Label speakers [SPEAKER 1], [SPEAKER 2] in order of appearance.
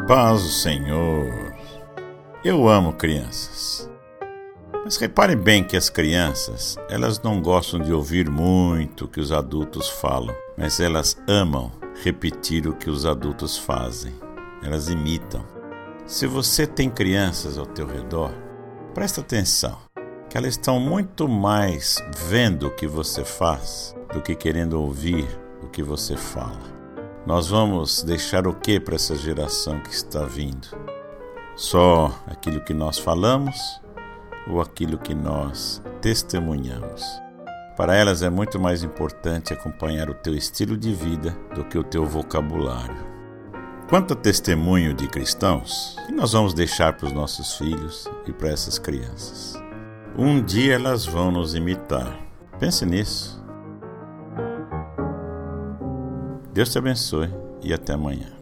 [SPEAKER 1] Paz do Senhor. Eu amo crianças. Mas reparem bem que as crianças, elas não gostam de ouvir muito o que os adultos falam, mas elas amam repetir o que os adultos fazem. Elas imitam. Se você tem crianças ao teu redor, presta atenção, que elas estão muito mais vendo o que você faz do que querendo ouvir o que você fala. Nós vamos deixar o que para essa geração que está vindo? Só aquilo que nós falamos ou aquilo que nós testemunhamos? Para elas é muito mais importante acompanhar o teu estilo de vida do que o teu vocabulário. Quanto a testemunho de cristãos, que nós vamos deixar para os nossos filhos e para essas crianças? Um dia elas vão nos imitar. Pense nisso. Deus te abençoe e até amanhã.